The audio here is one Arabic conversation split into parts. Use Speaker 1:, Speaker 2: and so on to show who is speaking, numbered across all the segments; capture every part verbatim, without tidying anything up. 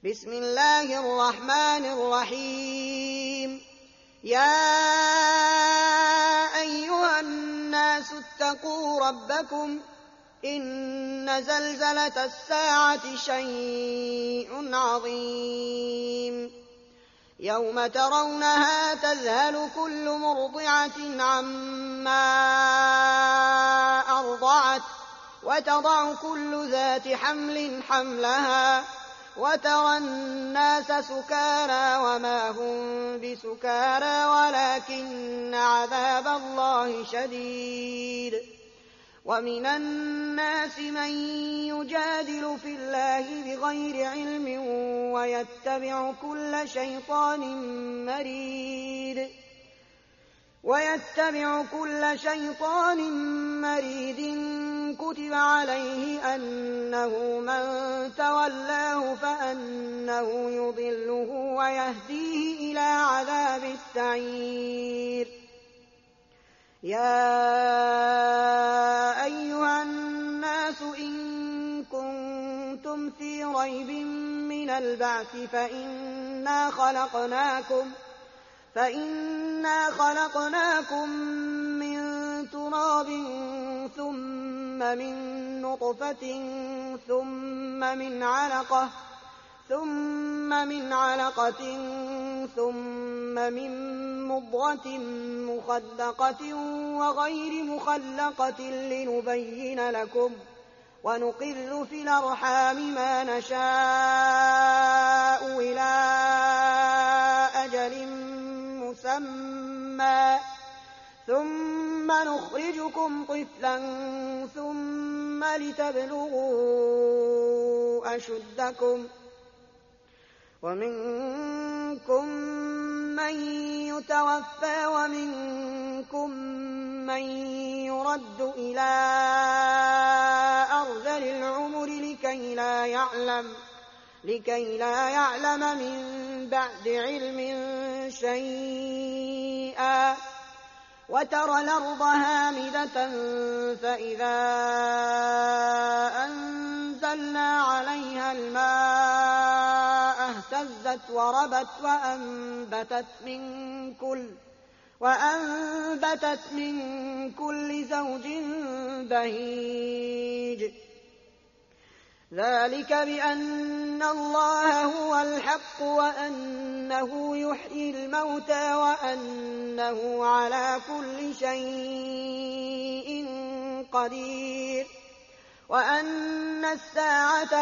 Speaker 1: بسم الله الرحمن الرحيم. يا أيها الناس اتقوا ربكم إن زلزلة الساعة شيء عظيم يوم ترونها تذهل كل مرضعة عما أرضعت وتضع كل ذات حمل حملها وترى الناس سكارى وما هم بسكارى ولكن عذاب الله شديد. ومن الناس من يجادل في الله بغير علم ويتبع كل شيطان مريد ويتبع كل شيطان مريد كتب عليه أنه من تولاه فأنه يضله ويهديه إلى عذاب السعير. يا أيها الناس إن كنتم في ريب من البعث فإنا خلقناكم فإنا خلقناكم من تراب ثم من نطفة ثم من علقة ثم من علقة ثم من مضغة مخلقة وغير مخلقة لنبين لكم ونقر في الأرحام ما نشاء إلى أجل مسمى ثم نخرجكم طفلا ثم لتبلغوا أشدكم ومنكم من يتوفى ومنكم من يرد إلى أرذل العمر لكي لا يعلم لكي لا يعلم من بعد علم شيئا. وترى الأرض هامدة فإذا أنزلنا عليها الماء اهتزت وربت وأنبتت من كل وأنبتت من كل زوج بهيج. ذلك بأن الله هو الحق وأنه يحيي الموتى وأنه على كل شيء قدير وأن الساعة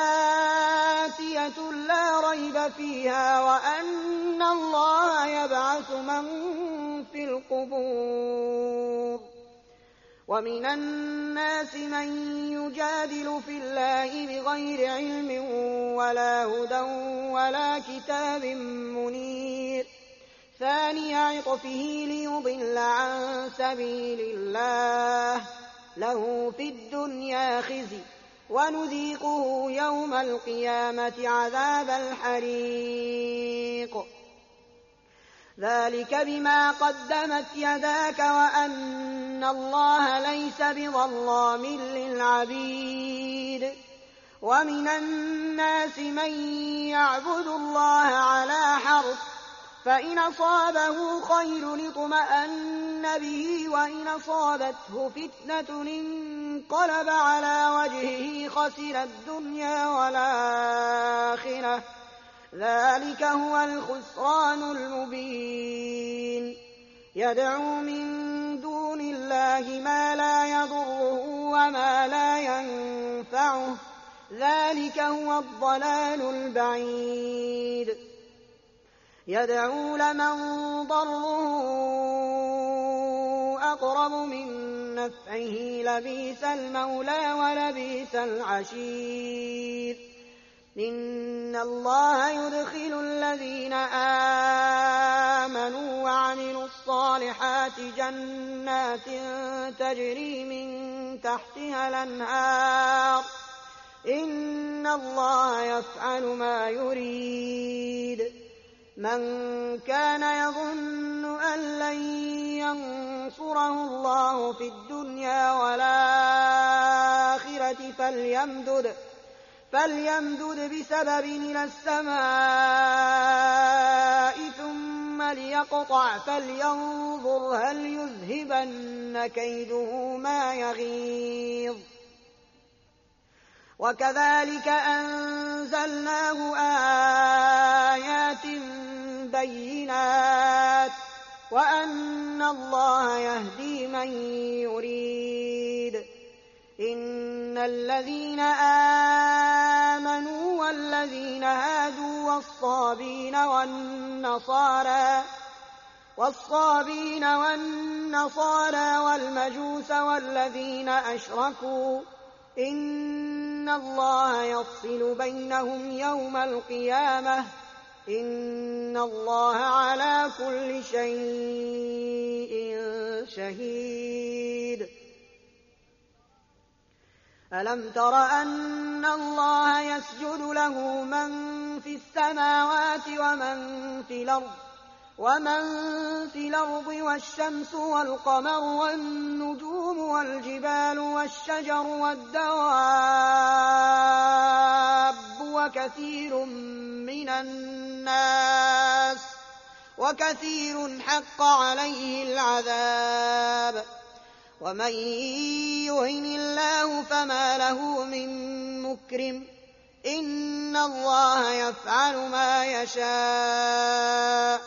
Speaker 1: آتية لا ريب فيها وأن الله يبعث من في القبور. ومن الناس من يجادل في الله بغير علم ولا هدى ولا كتاب منير ثاني عطفه ليضل عن سبيل الله له في الدنيا خزي ونذيقه يوم القيامة عذاب الحريق. ذلك بما قدمت يداك وأن الله ليس بظلام للعبيد. ومن الناس من يعبد الله على حرف فإن أصابه خير اطمأن به وإن أصابته فتنة انقلب على وجهه خسر الدنيا والآخرة ذلك هو الخسران المبين. يدعو من دون الله ما لا يضره وما لا ينفعه ذلك هو الضلال البعيد. يدعو لمن ضره أقرب من نفعه لبئس المولى ولبئس العشير. إن الله يدخل الذين آمنوا وعملوا الصالحات جنات تجري من تحتها الأنهار إن الله يفعل ما يريد. من كان يظن أن لن ينصره الله في الدنيا والآخرة فليمدد فليمدد بسبب إلى السماء ثم ليقطع فلينظر هل يذهبن كيده ما يغيظ وكذلك أنزلناه آيات بينات وأن الله يهدي من يريد إن الذين آمنوا والذين هادوا والصابين والنصارى والصابين والنصارى والمجوس والذين أشركوا إن الله يفصل بينهم يوم القيامة إن الله على كل شيء شهيد ألم تر أن الله يسجد له من في السماوات ومن في الأرض ومن في الأرض والشمس والقمر والنجوم والجبال والشجر والدواب وكثير من الناس وكثير حق عليه العذاب ومن يهن الله فما له من مكرم إن الله يفعل ما يشاء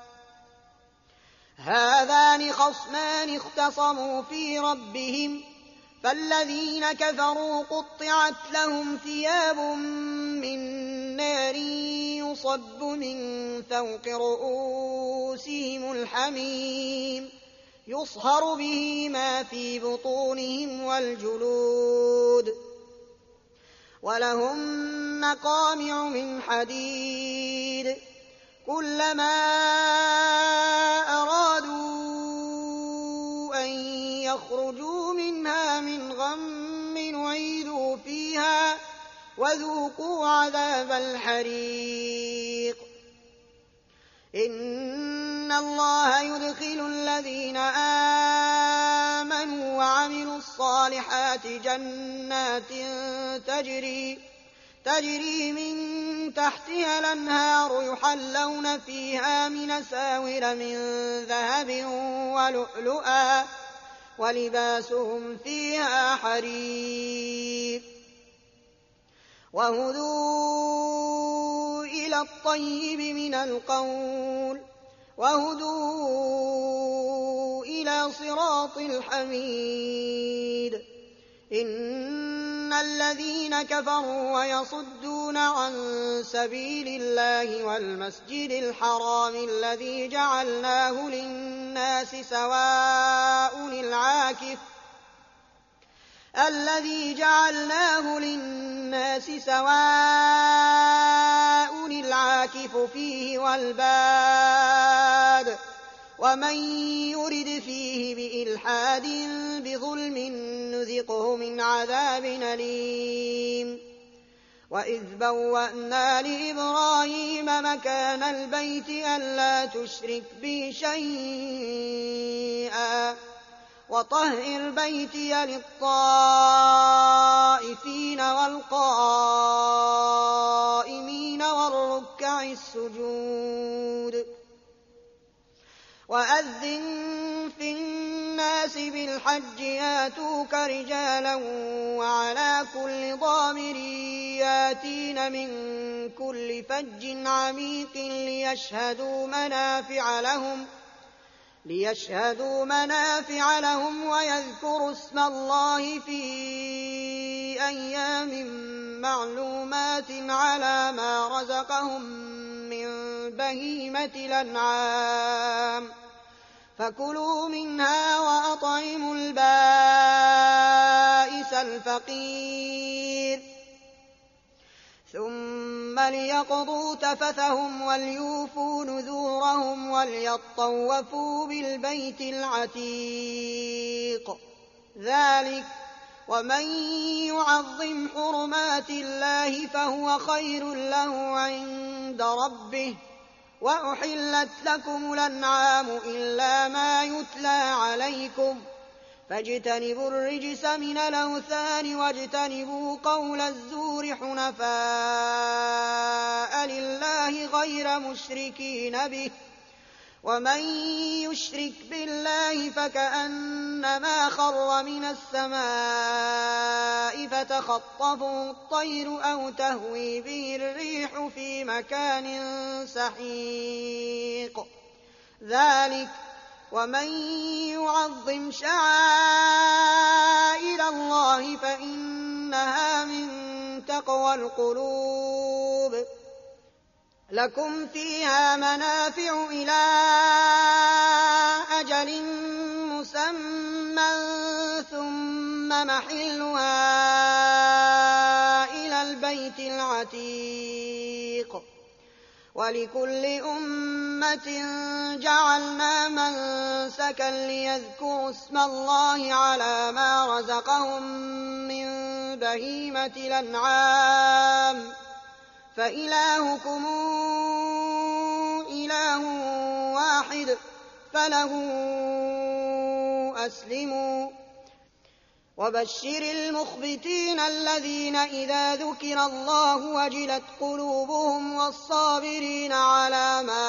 Speaker 1: هذان خصمان اختصموا في ربهم فالذين كفروا قطعت لهم ثياب من نار يصب من فوق رؤوسهم الحميم يصهر به ما في بطونهم والجلود ولهم مقامع من حديد كلما أرادوا أن يخرجوا منها من غم نعيدوا فيها وذوقوا عذاب الحريق إن الله يدخل الذين آمنوا وعملوا الصالحات جنات تجري تجري من تحتها الأنهار يحلون فيها من أساور من ذهب ولؤلؤا ولباسهم فيها حرير وهدوا إلى الطيب من القول وهدوا إلى صراط الحميد إن الذين كفروا ويصدون عن سبيل الله والمسجد الحرام الذي جعلناه للناس سواء العاكف الذي جعلناه للناس سواء العاكف فيه والباد ومن يرد فيه بإلحاد بظلم نذقه من عذاب أليم وإذ بوأنا لإبراهيم مكان البيت ألا تشرك بي شيئا وطهر بيتي للطائفين والقائمين والركع السجود وأذن في الناس بالحج ياتوك رجالا وعلى كل ضامر ياتين من كل فج عميق ليشهدوا منافع لهم ليشهدوا منافع لهم ويذكروا اسم الله في أيام معلومات على ما رزقهم من بهيمة الأنعام فكلوا منها وأطعموا البائس الفقير ثم ليقضوا تفثهم وليوفوا نذورهم وليطوفوا بالبيت العتيق ذلك ومن يعظم حرمات الله فهو خير له عند ربه وأحلت لكم الأنعام إلا ما يتلى عليكم فاجتنبوا الرجس من الأوثان واجتنبوا قول الزور حنفاء لله غير مشركين به ومن يشرك بالله فكأنما خر من السماء فتخطفه الطير أو تهوي به الريح في مكان سحيق ذلك ومن يعظم شعائر الله فإنها من تقوى القلوب لكم فيها منافع إلى أجل مسمى ثم محلها إلى البيت العتيق ولكل أمة جعلنا منسكا ليذكروا اسم الله على ما رزقهم من بهيمة الأنعام فإلهكم إله واحد فله أسلموا وبشر المخبتين الذين إذا ذكر الله وجلت قلوبهم والصابرين على ما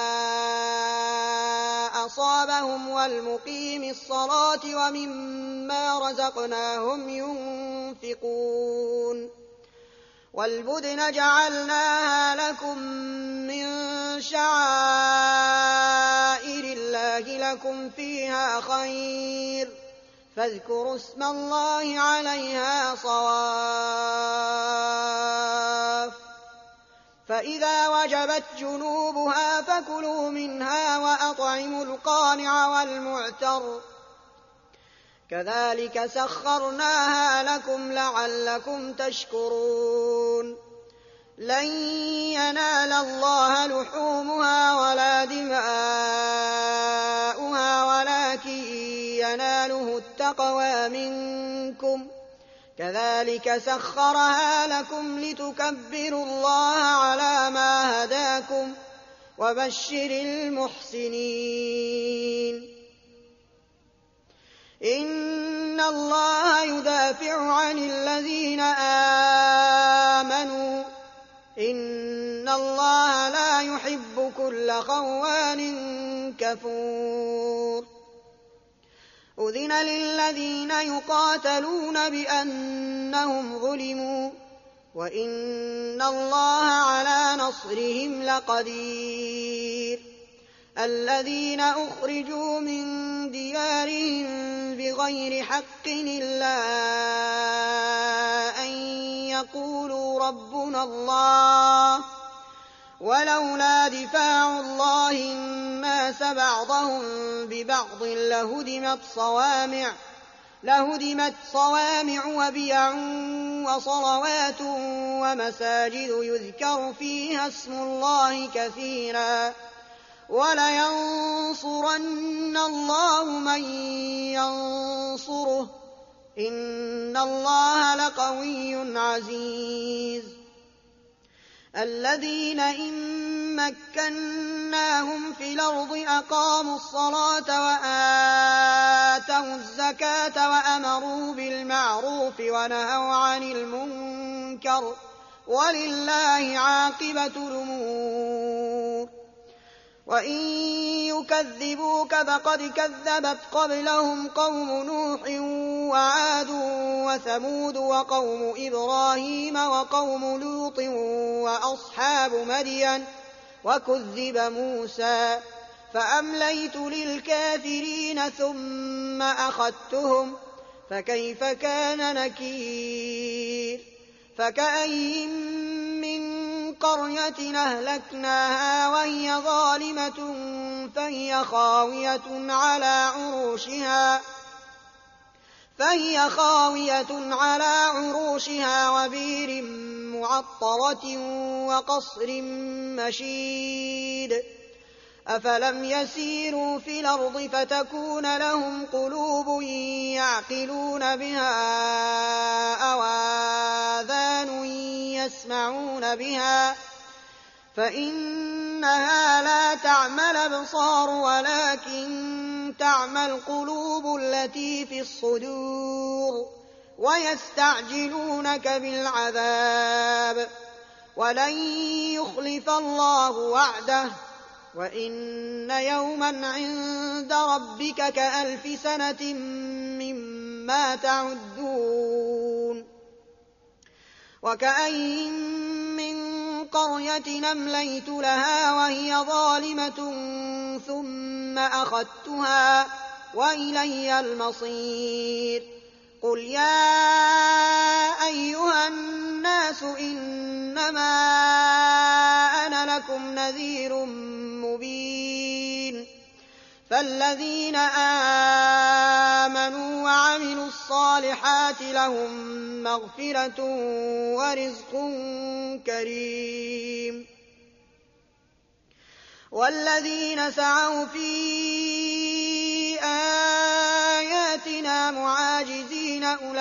Speaker 1: أصابهم والمقيم الصلاة ومما رزقناهم ينفقون والبدن جعلناها لكم من شعائر الله لكم فيها خير فاذكروا اسم الله عليها صواف فإذا وجبت جنوبها فكلوا منها وأطعموا القانع والمعتر كذلك سخرناها لكم لعلكم تشكرون لن ينال الله لحومها ولا دماؤها ولكن يناله التقوى منكم كذلك سخرها لكم لتكبروا الله على ما هداكم وبشر المحسنين إن الله يدافع عن الذين آمنوا إن الله لا يحب كل خوان كفور أذن للذين يقاتلون بأنهم ظلموا وإن الله على نصرهم لقدير الذين أخرجوا من ديارهم بغير حق إلا أن يقولوا ربنا الله ولولا دفاع الله الناس بعضهم ببعض لهدمت صوامع لهدمت صوامع وبيع وصلوات ومساجد يذكر فيها اسم الله كثيرا ولينصرن الله من ينصره إن الله لقوي عزيز الذين إن مكناهم في الأرض أقاموا الصلاة وآتوا الزكاة وأمروا بالمعروف ونهوا عن المنكر ولله عاقبة الأمور وإن يكذبوك فقد كذبت قبلهم قوم نوح وعاد وثمود وقوم إبراهيم وقوم لوط وأصحاب مدين وكذب موسى فأمليت للكافرين ثم أخذتهم فكيف كان نكير فكأين من قرية أهلكناها وهي ظالمة فهي خاوية على عروشها فهي خاوية على عروشها وبير معطرة وقصر مشيد أفلم يسيروا في الأرض فتكون لهم قلوب يعقلون بها أو آذان يسمعون بها فإن إنها لا تعمى الأبصار ولكن تعمى القلوب التي في الصدور ويستعجلونك بالعذاب ولن يخلف الله وعده وإن يوما عند ربك كألف سنة مما تعدون وكأين من قرية أمليت لها وهي ظالمة ثم أخذتها وإلي المصير قل يا أيها الناس إنما أنا لكم نذير مبين فالذين آمنوا وعملوا الصالحات لهم مغفرة ورزق كريم والذين سعوا في آياتنا معاجزين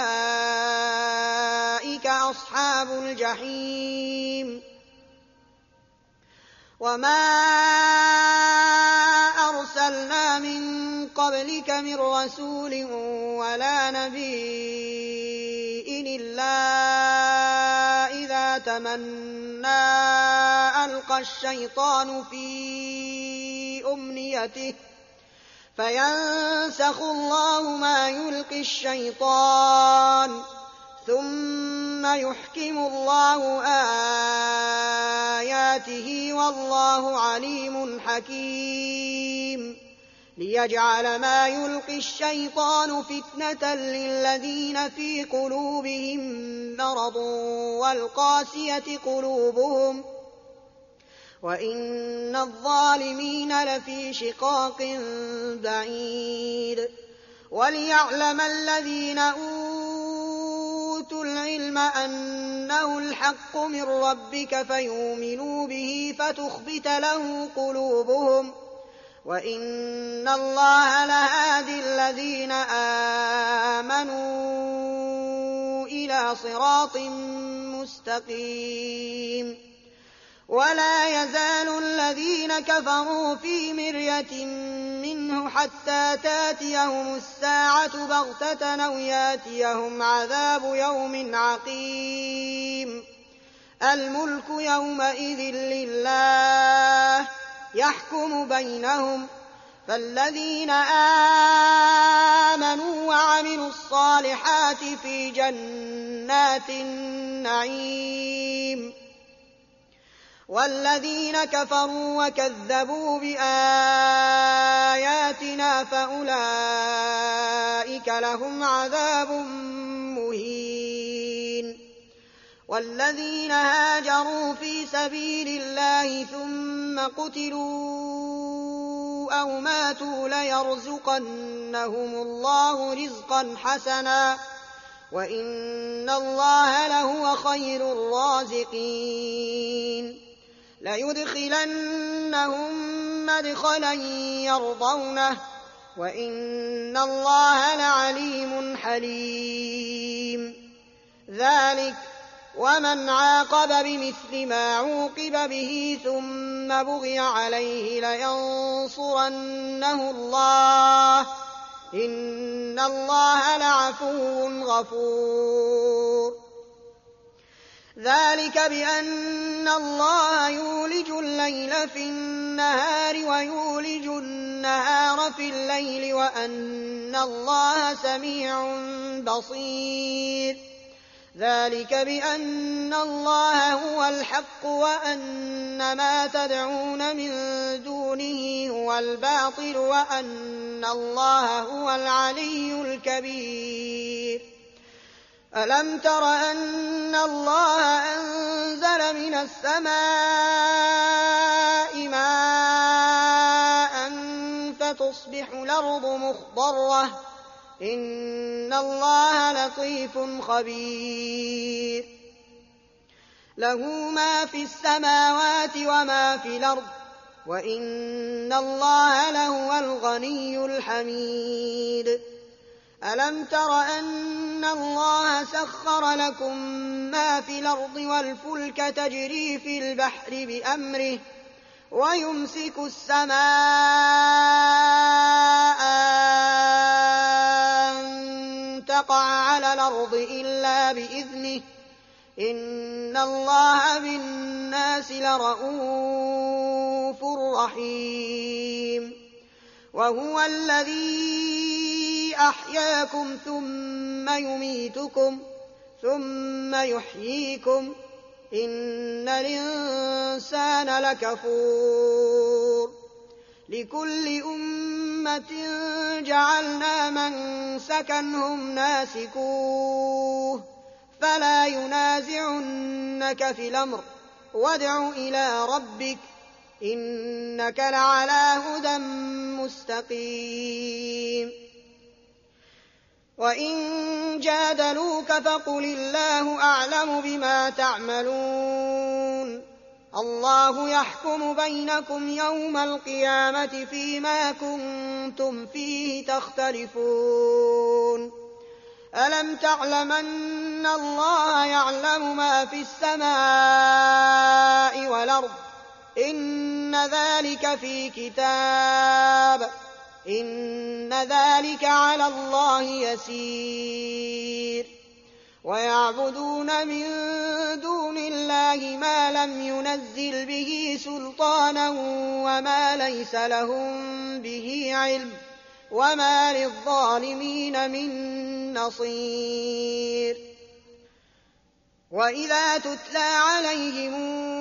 Speaker 1: أولئك أصحاب الجحيم وما أرسلنا من قبلك من رسول ولا نبي إلا إذا تمنى ألقى الشيطان في أمنيته فينسخ الله ما يلقي الشيطان ثم يحكم الله آياته والله عليم حكيم ليجعل ما يلقي الشيطان فتنة للذين في قلوبهم مرض والقاسية قلوبهم وإن الظالمين لفي شقاق بعيد وليعلم الذين أوتوا العلم أنه الحق من ربك فيؤمنوا به فتخبت له قلوبهم وإن الله لهادي الذين آمنوا إلى صراط مستقيم ولا يزال الذين كفروا في مرية منه حتى تاتيهم الساعة بغتة أو ياتيهم عذاب يوم عقيم الملك يومئذ لله يحكم بينهم فالذين آمنوا وعملوا الصالحات في جنات النعيم والذين كفروا وكذبوا بآياتنا فأولئك لهم عذاب مهين والذين هاجروا في سبيل الله ثم قتلوا أو ماتوا ليرزقنهم الله رزقا حسنا وإن الله لهو خير الرازقين ليدخلنهم مدخلا يرضونه وإن الله لعليم حليم ذلك ومن عاقب بمثل ما عوقب به ثم بغي عليه لينصرنه الله إن الله لعفو غفور ذلك بأن الله يولج الليل في النهار ويولج النهار في الليل وأن الله سميع بصير ذلك بأن الله هو الحق وأن ما تدعون من دونه هو الباطل وأن الله هو العلي الكبير ألم تر أن الله أنزل من السماء ماء فتصبح الأرض مخضرة إن الله لطيف خبير له ما في السماوات وما في الأرض وإن الله لهو الغني الحميد ألم تر أن الله سخر لكم ما في الأرض والفلك تجري في البحر بأمره ويمسك السماء أن تقع على الأرض إلا بإذنه إن الله بالناس لرءوف رحيم وهو الذي أحياكم ثم يميتكم ثم يحييكم إن الإنسان لكفور لكل أمة جعلنا منسكا هم ناسكوه فلا ينازعنك في الأمر وادع إلى ربك إنك لعلى هدى مستقيم وإن جادلوك فقل الله أعلم بما تعملون الله يحكم بينكم يوم القيامة فيما كنتم فيه تختلفون ألم تعلم أن الله يعلم ما في السماء والأرض إن ذلك في كتاب إن ذلك على الله يسير ويعبدون من دون الله ما لم ينزل به سلطانا وما ليس لهم به علم وما للظالمين من نصير وإذا تتلى عليهم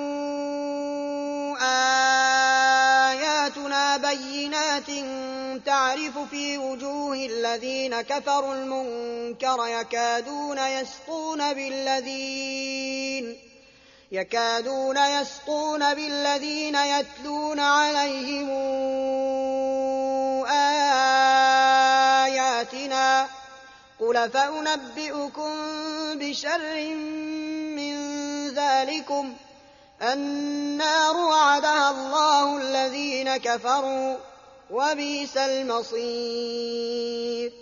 Speaker 1: آياتنا بينات تعرف في وجوه الذين كفروا المنكر يكادون يسقون بالذين يكادون يسقون بالذين يتلون عليهم آياتنا قل فأنبئكم بشر من ذلكم النار وعدها الله الذين كفروا وبئس المصير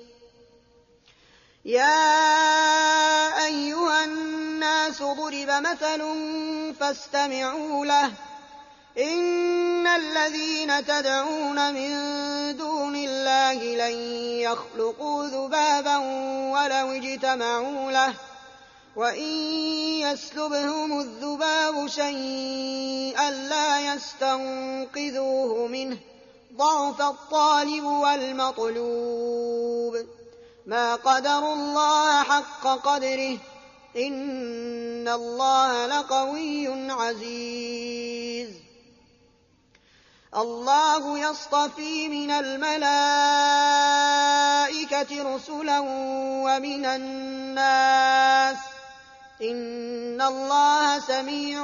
Speaker 1: يا أيها الناس ضرب مثل فاستمعوا له إن الذين تدعون من دون الله لن يخلقوا ذبابا ولو اجتمعوا له وإن يسلبهم الذباب شيئا لا يستنقذوه منه ضعف الطالب والمطلوب ما قدروا الله حق قدره إن الله لقوي عزيز الله يصطفي من الملائكة رسلا ومن الناس إن الله سميع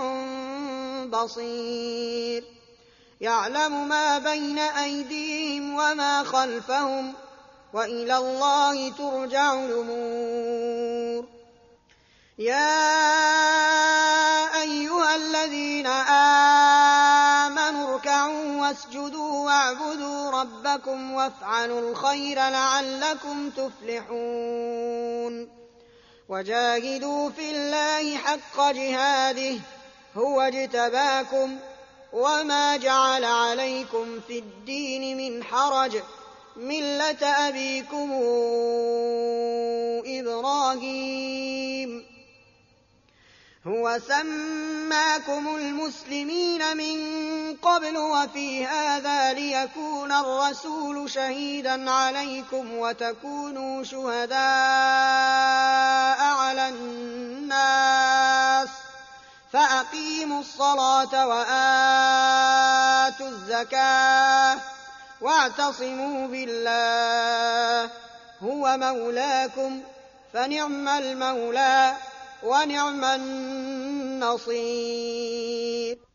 Speaker 1: بصير يعلم ما بين أيديهم وما خلفهم وإلى الله ترجع الأمور يا أيها الذين آمنوا اركعوا واسجدوا واعبدوا ربكم وافعلوا الخير لعلكم تفلحون وجاهدوا في الله حق جهاده هو اجتباكم وما جعل عليكم في الدين من حرج ملة أبيكم إبراهيم هو سماكم المسلمين من قبل وفي هذا ليكون الرسول شهيدا عليكم وتكونوا شهداء على الناس فأقيموا الصلاة وآتوا الزكاة واعتصموا بالله هو مولاكم فنعم المولى ونعم النصير